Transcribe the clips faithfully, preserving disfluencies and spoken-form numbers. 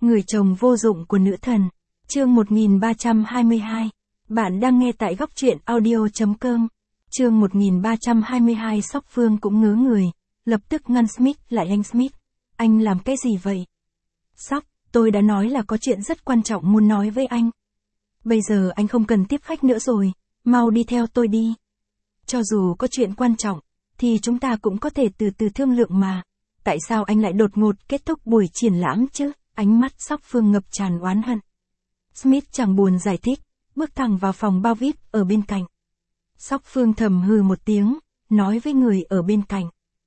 Người chồng vô dụng của nữ thần. Chương một nghìn ba trăm hai mươi hai. Bạn đang nghe tại góc truyện audio.com. Chương một nghìn ba trăm hai mươi hai. Sóc Phương cũng ngớ người, lập tức ngăn Smith lại. Anh Smith, anh làm cái gì vậy? Sóc, tôi đã nói là có chuyện rất quan trọng muốn nói với anh. Bây giờ anh không cần tiếp khách nữa rồi, mau đi theo tôi đi. Cho dù có chuyện quan trọng, thì chúng ta cũng có thể từ từ thương lượng mà. Tại sao anh lại đột ngột kết thúc buổi triển lãm chứ? Ánh mắt Sóc Phương ngập tràn oán hận. Smith chẳng buồn giải thích, bước thẳng vào phòng bao vi ai pi ở bên cạnh. Sóc Phương thầm hừ một tiếng, nói với người ở bên cạnh.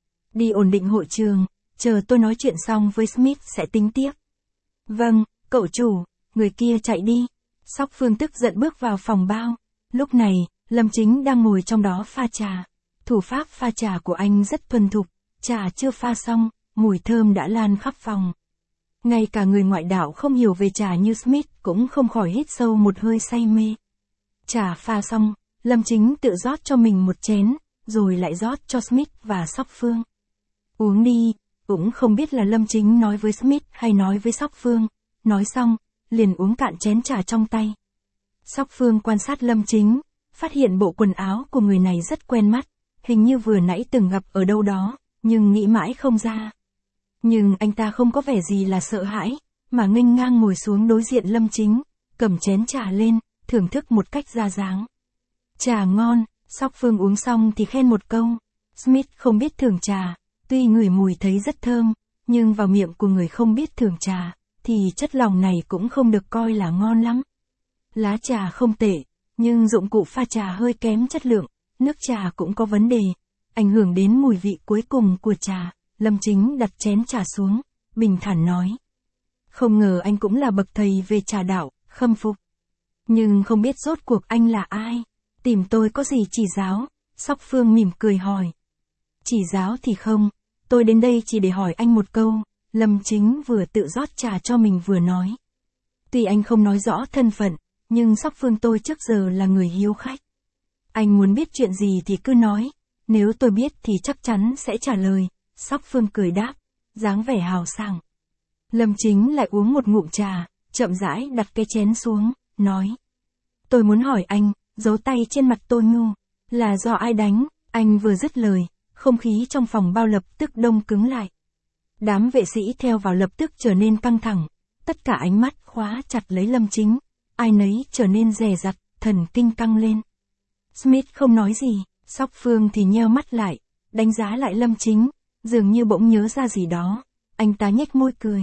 Đi ổn định hội trường, chờ tôi nói chuyện xong với Smith sẽ tính tiếp. Vâng, cậu chủ, người kia chạy đi. Sóc Phương tức giận bước vào phòng bao. Lúc này, Lâm Chính đang ngồi trong đó pha trà. Thủ pháp pha trà của anh rất thuần thục, trà chưa pha xong, mùi thơm đã lan khắp phòng. Ngay cả người ngoại đạo không hiểu về trà như Smith cũng không khỏi hít sâu một hơi say mê. Trà pha xong, Lâm Chính tự rót cho mình một chén, rồi lại rót cho Smith và Sóc Phương. Uống đi, cũng không biết là Lâm Chính nói với Smith hay nói với Sóc Phương. Nói xong, liền uống cạn chén trà trong tay. Sóc Phương quan sát Lâm Chính, phát hiện bộ quần áo của người này rất quen mắt, hình như vừa nãy từng gặp ở đâu đó, nhưng nghĩ mãi không ra. Nhưng anh ta không có vẻ gì là sợ hãi, mà nghênh ngang ngồi xuống đối diện Lâm Chính, cầm chén trà lên, thưởng thức một cách ra dáng. Trà ngon, Sóc Phương uống xong thì khen một câu. Smith không biết thưởng trà, tuy ngửi mùi thấy rất thơm, nhưng vào miệng của người không biết thưởng trà, thì chất lòng này cũng không được coi là ngon lắm. Lá trà không tệ, nhưng dụng cụ pha trà hơi kém chất lượng, nước trà cũng có vấn đề, ảnh hưởng đến mùi vị cuối cùng của trà. Lâm Chính đặt chén trà xuống, bình thản nói. Không ngờ anh cũng là bậc thầy về trà đạo, khâm phục. Nhưng không biết rốt cuộc anh là ai? Tìm tôi có gì chỉ giáo? Sóc Phương mỉm cười hỏi. Chỉ giáo thì không, tôi đến đây chỉ để hỏi anh một câu. Lâm Chính vừa tự rót trà cho mình vừa nói. Tuy anh không nói rõ thân phận, nhưng Sóc Phương tôi trước giờ là người hiếu khách. Anh muốn biết chuyện gì thì cứ nói, nếu tôi biết thì chắc chắn sẽ trả lời. Sóc Phương cười đáp, dáng vẻ hào sảng. Lâm Chính lại uống một ngụm trà, chậm rãi đặt cái chén xuống, nói. Tôi muốn hỏi anh, dấu tay trên mặt tôi ngu, là do ai đánh? Anh vừa dứt lời, không khí trong phòng bao lập tức đông cứng lại. Đám vệ sĩ theo vào lập tức trở nên căng thẳng, tất cả ánh mắt khóa chặt lấy Lâm Chính, ai nấy trở nên dè dặt, thần kinh căng lên. Smith không nói gì, Sóc Phương thì nheo mắt lại, đánh giá lại Lâm Chính. Dường như bỗng nhớ ra gì đó, anh ta nhếch môi cười.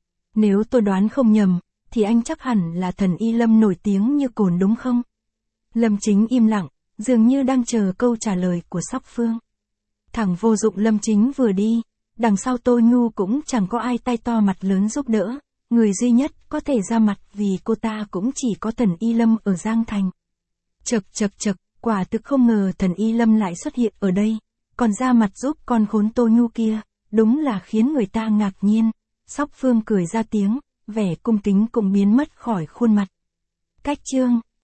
Nếu tôi đoán không nhầm, thì anh chắc hẳn là thần y Lâm nổi tiếng như cồn đúng không? Lâm Chính im lặng, dường như đang chờ câu trả lời của Sóc Phương. Thằng vô dụng. Lâm Chính vừa đi, đằng sau tôi ngu cũng chẳng có ai tay to mặt lớn giúp đỡ, người duy nhất có thể ra mặt vì cô ta cũng chỉ có thần y Lâm ở Giang Thành. Chật chật chật, quả thực không ngờ thần y Lâm lại xuất hiện ở đây. Còn ra mặt giúp con khốn Tô Nhu kia, đúng là khiến người ta ngạc nhiên. Sóc Phương cười ra tiếng, vẻ cung kính cũng biến mất khỏi khuôn mặt. Cách chương